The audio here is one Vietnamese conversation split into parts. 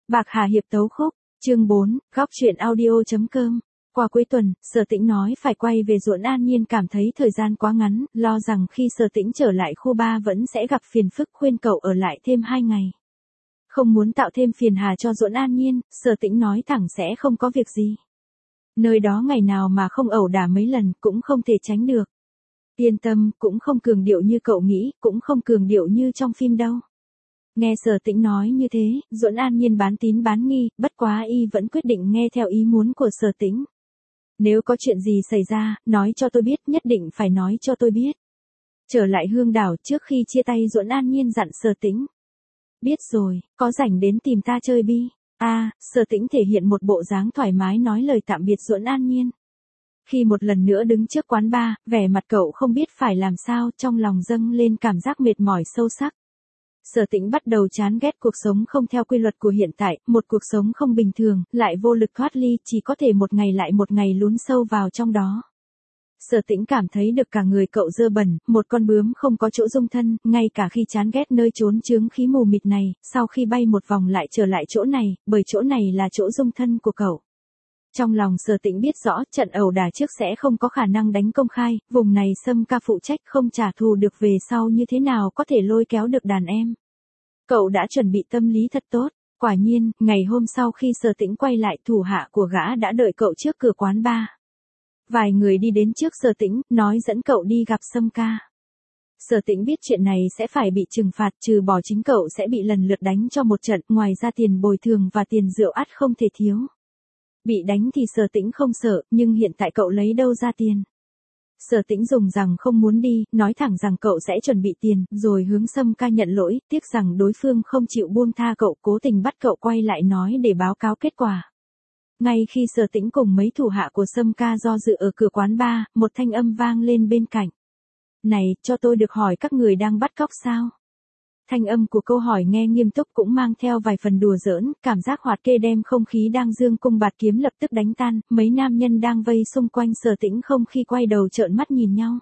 Bạc Hà Hiệp tấu khúc, chương 4, góc truyện audio.com. Qua cuối tuần, Sở Tĩnh nói phải quay về ruộng An Nhiên cảm thấy thời gian quá ngắn, lo rằng khi Sở Tĩnh trở lại khu 3 vẫn sẽ gặp phiền phức khuyên cậu ở lại thêm 2 ngày. Không muốn tạo thêm phiền hà cho ruộng An Nhiên, Sở Tĩnh nói thẳng sẽ không có việc gì. Nơi đó ngày nào mà không ẩu đả mấy lần cũng không thể tránh được. Yên tâm, cũng không cường điệu như cậu nghĩ, cũng không cường điệu như trong phim đâu. Nghe Sở Tĩnh nói như thế, Duẫn An Nhiên bán tín bán nghi, bất quá y vẫn quyết định nghe theo ý muốn của Sở Tĩnh. Nếu có chuyện gì xảy ra, nói cho tôi biết, nhất định phải nói cho tôi biết. Trở lại Hương Đảo trước khi chia tay Duẫn An Nhiên dặn Sở Tĩnh. Biết rồi, có rảnh đến tìm ta chơi bi. Sở Tĩnh thể hiện một bộ dáng thoải mái nói lời tạm biệt Duẫn An Nhiên. Khi một lần nữa đứng trước quán bar, vẻ mặt cậu không biết phải làm sao, trong lòng dâng lên cảm giác mệt mỏi sâu sắc. Sở Tĩnh bắt đầu chán ghét cuộc sống không theo quy luật của hiện tại, một cuộc sống không bình thường, lại vô lực thoát ly, chỉ có thể một ngày lại một ngày lún sâu vào trong đó. Sở Tĩnh cảm thấy được cả người cậu dơ bẩn, một con bướm không có chỗ dung thân, ngay cả khi chán ghét nơi chốn chướng khí mù mịt này, sau khi bay một vòng lại trở lại chỗ này, bởi chỗ này là chỗ dung thân của cậu. Trong lòng Sở Tĩnh biết rõ trận ẩu đả trước sẽ không có khả năng đánh công khai, vùng này Sâm Ca phụ trách không trả thù được về sau như thế nào có thể lôi kéo được đàn em. Cậu đã chuẩn bị tâm lý thật tốt, quả nhiên, ngày hôm sau khi Sở Tĩnh quay lại thủ hạ của gã đã đợi cậu trước cửa quán bar. Vài người đi đến trước Sở Tĩnh, nói dẫn cậu đi gặp Sâm Ca. Sở Tĩnh biết chuyện này sẽ phải bị trừng phạt, trừ bỏ chính cậu sẽ bị lần lượt đánh cho một trận, ngoài ra tiền bồi thường và tiền rượu ắt không thể thiếu. Bị đánh thì Sở Tĩnh không sợ, nhưng hiện tại cậu lấy đâu ra tiền. Sở Tĩnh dùng rằng không muốn đi, nói thẳng rằng cậu sẽ chuẩn bị tiền, rồi hướng Sâm Ca nhận lỗi, tiếc rằng đối phương không chịu buông tha cậu, cố tình bắt cậu quay lại nói để báo cáo kết quả. Ngay khi Sở Tĩnh cùng mấy thủ hạ của Sâm Ca do dự ở cửa quán bar, một thanh âm vang lên bên cạnh. Này, cho tôi được hỏi các người đang bắt cóc sao? Thanh âm của câu hỏi nghe nghiêm túc cũng mang theo vài phần đùa giỡn, cảm giác hoạt kê đem không khí đang dương cung bạt kiếm lập tức đánh tan, mấy nam nhân đang vây xung quanh Sở Tĩnh không khi quay đầu trợn mắt nhìn nhau.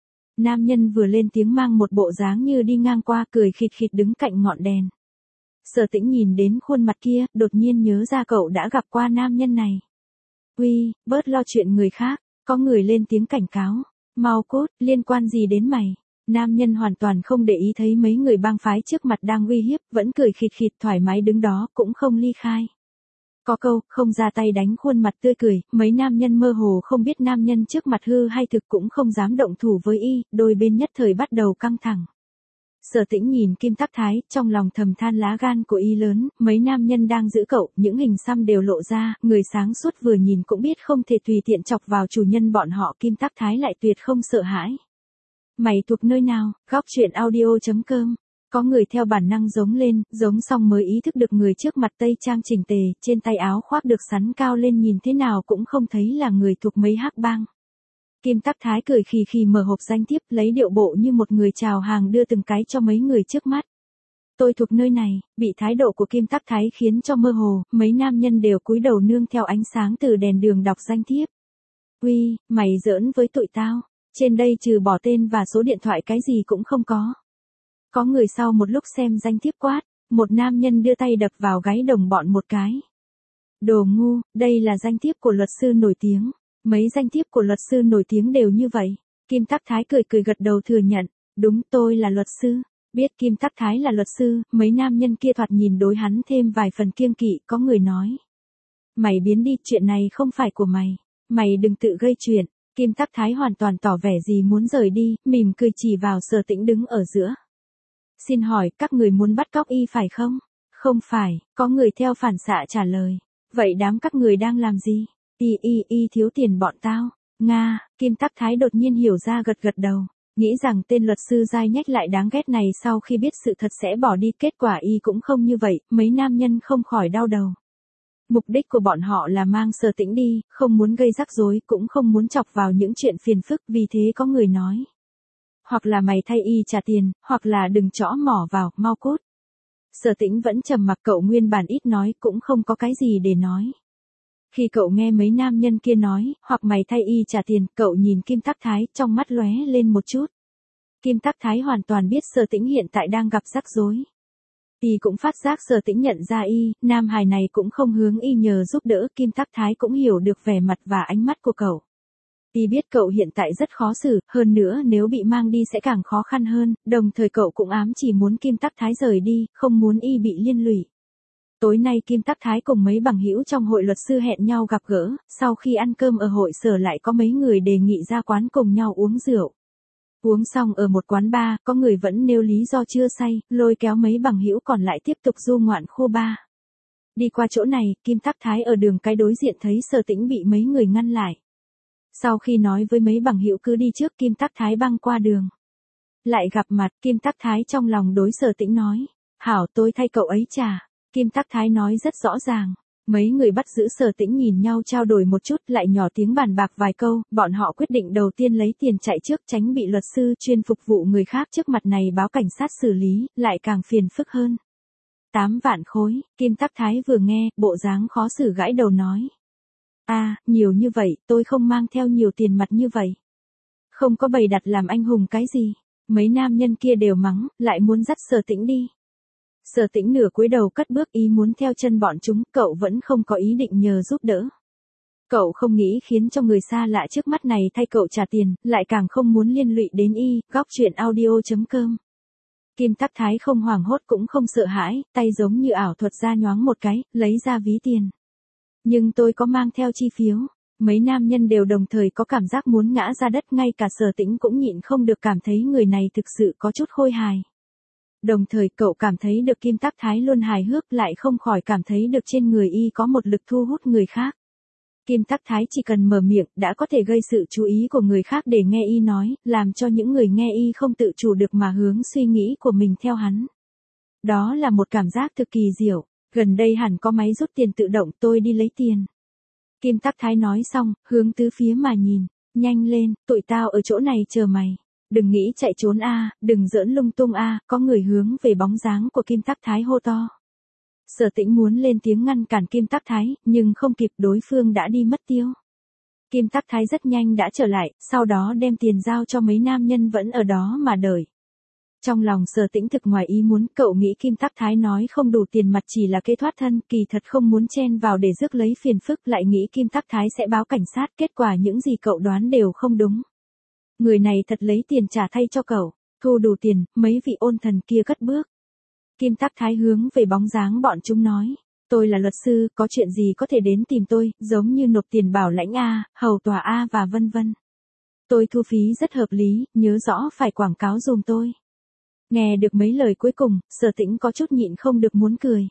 Nam nhân vừa lên tiếng mang một bộ dáng như đi ngang qua cười khịt khịt đứng cạnh ngọn đèn. Sở Tĩnh nhìn đến khuôn mặt kia, đột nhiên nhớ ra cậu đã gặp qua nam nhân này. Uy, bớt lo chuyện người khác, có người lên tiếng cảnh cáo. Mau cút, liên quan gì đến mày? Nam nhân hoàn toàn không để ý thấy mấy người bang phái trước mặt đang uy hiếp, vẫn cười khịt khịt thoải mái đứng đó, cũng không ly khai. Có câu, không ra tay đánh khuôn mặt tươi cười, mấy nam nhân mơ hồ không biết nam nhân trước mặt hư hay thực cũng không dám động thủ với y, đôi bên nhất thời bắt đầu căng thẳng. Sở Tĩnh nhìn Kim Tắc Thái, trong lòng thầm than lá gan của y lớn, mấy nam nhân đang giữ cậu, những hình xăm đều lộ ra, người sáng suốt vừa nhìn cũng biết không thể tùy tiện chọc vào chủ nhân bọn họ, Kim Tắc Thái lại tuyệt không sợ hãi. Mày thuộc nơi nào? Góc truyện audio.com. Có người theo bản năng giống lên, giống xong mới ý thức được người trước mặt tây trang chỉnh tề, trên tay áo khoác được sắn cao lên nhìn thế nào cũng không thấy là người thuộc mấy hắc bang. Kim Tắc Thái cười khì khì mở hộp danh thiếp, lấy điệu bộ như một người chào hàng đưa từng cái cho mấy người trước mắt. Tôi thuộc nơi này, bị thái độ của Kim Tắc Thái khiến cho mơ hồ, mấy nam nhân đều cúi đầu nương theo ánh sáng từ đèn đường đọc danh thiếp. Uy, mày giỡn với tụi tao, trên đây trừ bỏ tên và số điện thoại cái gì cũng không có. Có người sau một lúc xem danh thiếp quát, một nam nhân đưa tay đập vào gáy đồng bọn một cái. Đồ ngu, đây là danh thiếp của luật sư nổi tiếng. Mấy danh thiếp của luật sư nổi tiếng đều như vậy. Kim Tắc Thái cười cười gật đầu thừa nhận, đúng tôi là luật sư. Biết Kim Tắc Thái là luật sư, mấy nam nhân kia thoạt nhìn đối hắn thêm vài phần kiêng kỵ, có người nói. Mày biến đi, chuyện này không phải của mày. Mày đừng tự gây chuyện. Kim Tắc Thái hoàn toàn tỏ vẻ gì muốn rời đi, mỉm cười chỉ vào Sở Tĩnh đứng ở giữa. Xin hỏi, các người muốn bắt cóc y phải không? Không phải, có người theo phản xạ trả lời. Vậy đám các người đang làm gì? Y thiếu tiền bọn tao. Nga, Kim Tắc Thái đột nhiên hiểu ra gật gật đầu. Nghĩ rằng tên luật sư dai nhách lại đáng ghét này sau khi biết sự thật sẽ bỏ đi, kết quả y cũng không như vậy, mấy nam nhân không khỏi đau đầu. Mục đích của bọn họ là mang Sở Tĩnh đi, không muốn gây rắc rối, cũng không muốn chọc vào những chuyện phiền phức, vì thế có người nói. Hoặc là mày thay y trả tiền, hoặc là đừng chõ mỏ vào, mau cút. Sở Tĩnh vẫn trầm mặc, cậu nguyên bản ít nói, cũng không có cái gì để nói. Khi cậu nghe mấy nam nhân kia nói, hoặc mày thay y trả tiền, cậu nhìn Kim Tắc Thái, trong mắt lóe lên một chút. Kim Tắc Thái hoàn toàn biết Sở Tĩnh hiện tại đang gặp rắc rối. Y cũng phát giác Sở Tĩnh nhận ra y, nam hài này cũng không hướng y nhờ giúp đỡ, Kim Tắc Thái cũng hiểu được vẻ mặt và ánh mắt của cậu. Y biết cậu hiện tại rất khó xử, hơn nữa nếu bị mang đi sẽ càng khó khăn hơn, đồng thời cậu cũng ám chỉ muốn Kim Tắc Thái rời đi, không muốn y bị liên lụy. Tối nay Kim Tắc Thái cùng mấy bằng hữu trong hội luật sư hẹn nhau gặp gỡ, sau khi ăn cơm ở hội sở lại có mấy người đề nghị ra quán cùng nhau uống rượu. Uống xong ở một quán bar, có người vẫn nêu lý do chưa say, lôi kéo mấy bằng hữu còn lại tiếp tục du ngoạn khu bar. Đi qua chỗ này, Kim Tắc Thái ở đường cái đối diện thấy Sở Tĩnh bị mấy người ngăn lại. Sau khi nói với mấy bằng hữu cứ đi trước, Kim Tắc Thái băng qua đường. Lại gặp mặt, Kim Tắc Thái trong lòng đối Sở Tĩnh nói, hảo tôi thay cậu ấy trả. Kim Tắc Thái nói rất rõ ràng. Mấy người bắt giữ Sở Tĩnh nhìn nhau trao đổi một chút, lại nhỏ tiếng bàn bạc vài câu, bọn họ quyết định đầu tiên lấy tiền chạy trước tránh bị luật sư chuyên phục vụ người khác trước mặt này báo cảnh sát xử lý, lại càng phiền phức hơn. 8 vạn khối, Kim Tắc Thái vừa nghe, bộ dáng khó xử gãi đầu nói. Nhiều như vậy, tôi không mang theo nhiều tiền mặt như vậy. Không có bày đặt làm anh hùng cái gì. Mấy nam nhân kia đều mắng, lại muốn dắt Sở Tĩnh đi. Sở Tĩnh nửa cúi đầu cất bước ý muốn theo chân bọn chúng, cậu vẫn không có ý định nhờ giúp đỡ. Cậu không nghĩ khiến cho người xa lạ trước mắt này thay cậu trả tiền, lại càng không muốn liên lụy đến y, góc chuyện audio.com. Kim Tắc Thái không hoảng hốt cũng không sợ hãi, tay giống như ảo thuật ra nhoáng một cái, lấy ra ví tiền. Nhưng tôi có mang theo chi phiếu. Mấy nam nhân đều đồng thời có cảm giác muốn ngã ra đất, ngay cả Sở Tĩnh cũng nhịn không được cảm thấy người này thực sự có chút khôi hài. Đồng thời cậu cảm thấy được Kim Tắc Thái luôn hài hước, lại không khỏi cảm thấy được trên người y có một lực thu hút người khác. Kim Tắc Thái chỉ cần mở miệng đã có thể gây sự chú ý của người khác để nghe y nói, làm cho những người nghe y không tự chủ được mà hướng suy nghĩ của mình theo hắn. Đó là một cảm giác cực kỳ diệu. Gần đây hẳn có máy rút tiền tự động, tôi đi lấy tiền. Kim Tắc Thái nói xong, hướng tứ phía mà nhìn. Nhanh lên, tụi tao ở chỗ này chờ mày. Đừng nghĩ chạy trốn đừng giỡn lung tung có người hướng về bóng dáng của Kim Tắc Thái hô to. Sở Tĩnh muốn lên tiếng ngăn cản Kim Tắc Thái, nhưng không kịp, đối phương đã đi mất tiêu. Kim Tắc Thái rất nhanh đã trở lại, sau đó đem tiền giao cho mấy nam nhân vẫn ở đó mà đợi. Trong lòng Sở Tĩnh thực ngoài ý muốn, cậu nghĩ Kim Tắc Thái nói không đủ tiền mặt chỉ là kế thoát thân, kỳ thật không muốn chen vào để rước lấy phiền phức, lại nghĩ Kim Tắc Thái sẽ báo cảnh sát, kết quả những gì cậu đoán đều không đúng. Người này thật lấy tiền trả thay cho cậu. Thu đủ tiền, mấy vị ôn thần kia cất bước. Kim Tắc Thái hướng về bóng dáng bọn chúng nói. Tôi là luật sư, có chuyện gì có thể đến tìm tôi, giống như nộp tiền bảo lãnh hầu tòa và vân vân. Tôi thu phí rất hợp lý, nhớ rõ phải quảng cáo dùm tôi. Nghe được mấy lời cuối cùng, Sở Tĩnh có chút nhịn không được muốn cười.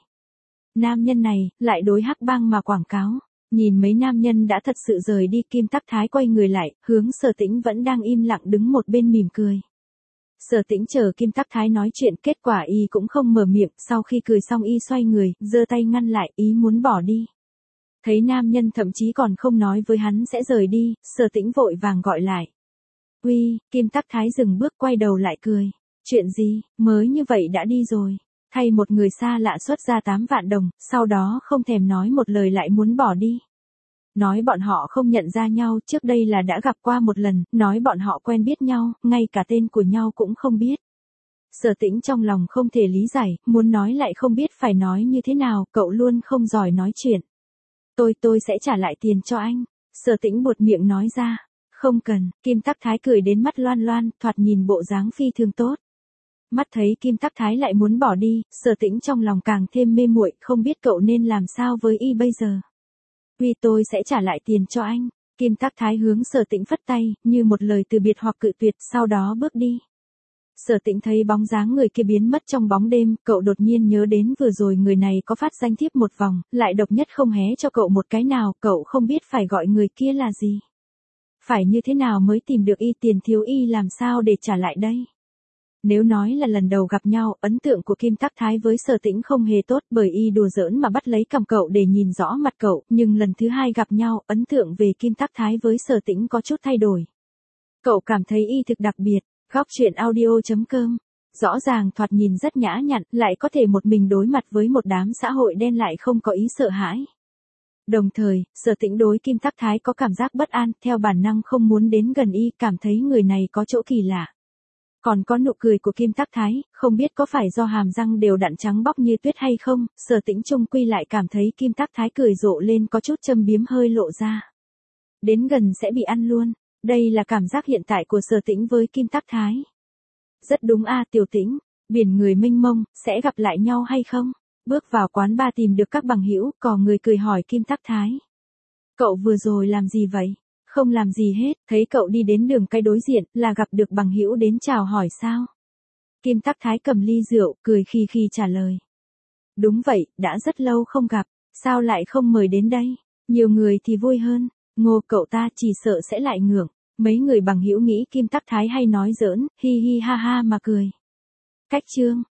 Nam nhân này, lại đối hắc bang mà quảng cáo. Nhìn mấy nam nhân đã thật sự rời đi, Kim Tắc Thái quay người lại, hướng Sở Tĩnh vẫn đang im lặng đứng một bên mỉm cười. Sở Tĩnh chờ Kim Tắc Thái nói chuyện, kết quả y cũng không mở miệng, sau khi cười xong y xoay người, giơ tay ngăn lại, ý muốn bỏ đi. Thấy nam nhân thậm chí còn không nói với hắn sẽ rời đi, Sở Tĩnh vội vàng gọi lại. Uy, Kim Tắc Thái dừng bước quay đầu lại cười. Chuyện gì, mới như vậy đã đi rồi. Thay một người xa lạ xuất ra 8 vạn đồng, sau đó không thèm nói một lời lại muốn bỏ đi. Nói bọn họ không nhận ra nhau, trước đây là đã gặp qua một lần, nói bọn họ quen biết nhau, ngay cả tên của nhau cũng không biết. Sở Tĩnh trong lòng không thể lý giải, muốn nói lại không biết phải nói như thế nào, cậu luôn không giỏi nói chuyện. Tôi sẽ trả lại tiền cho anh. Sở Tĩnh buột miệng nói ra. Không cần, Kim Tắc Thái cười đến mắt loan loan, thoạt nhìn bộ dáng phi thường tốt. Mắt thấy Kim Tắc Thái lại muốn bỏ đi, Sở Tĩnh trong lòng càng thêm mê muội, không biết cậu nên làm sao với y bây giờ. Tôi sẽ trả lại tiền cho anh. Kim Tắc Thái hướng Sở Tĩnh phất tay, như một lời từ biệt hoặc cự tuyệt, sau đó bước đi. Sở Tĩnh thấy bóng dáng người kia biến mất trong bóng đêm, cậu đột nhiên nhớ đến vừa rồi người này có phát danh thiếp một vòng, lại độc nhất không hé cho cậu một cái nào, cậu không biết phải gọi người kia là gì. Phải như thế nào mới tìm được y, tiền thiếu y làm sao để trả lại đây. Nếu nói là lần đầu gặp nhau, ấn tượng của Kim Tắc Thái với Sở Tĩnh không hề tốt, bởi y đùa giỡn mà bắt lấy cằm cậu để nhìn rõ mặt cậu, nhưng lần thứ hai gặp nhau, ấn tượng về Kim Tắc Thái với Sở Tĩnh có chút thay đổi. Cậu cảm thấy y thực đặc biệt. Góc chuyện audio.com. Rõ ràng thoạt nhìn rất nhã nhặn, lại có thể một mình đối mặt với một đám xã hội đen lại không có ý sợ hãi. Đồng thời, Sở Tĩnh đối Kim Tắc Thái có cảm giác bất an, theo bản năng không muốn đến gần y, cảm thấy người này có chỗ kỳ lạ. Còn có nụ cười của Kim Tắc Thái, không biết có phải do hàm răng đều đặn trắng bóc như tuyết hay không, Sở Tĩnh chung quy lại cảm thấy Kim Tắc Thái cười rộ lên có chút châm biếm hơi lộ ra. Đến gần sẽ bị ăn luôn, đây là cảm giác hiện tại của Sở Tĩnh với Kim Tắc Thái. Rất đúng a Tiểu Tĩnh, biển người mênh mông, sẽ gặp lại nhau hay không? Bước vào quán bar tìm được các bằng hữu, có người cười hỏi Kim Tắc Thái. Cậu vừa rồi làm gì vậy? Không làm gì hết, thấy cậu đi đến đường cái đối diện, là gặp được bằng hữu đến chào hỏi sao? Kim Tắc Thái cầm ly rượu, cười khi khi trả lời. Đúng vậy, đã rất lâu không gặp, sao lại không mời đến đây? Nhiều người thì vui hơn, Ngô cậu ta chỉ sợ sẽ lại ngượng. Mấy người bằng hữu nghĩ Kim Tắc Thái hay nói giỡn, hi hi ha ha mà cười. Cách chương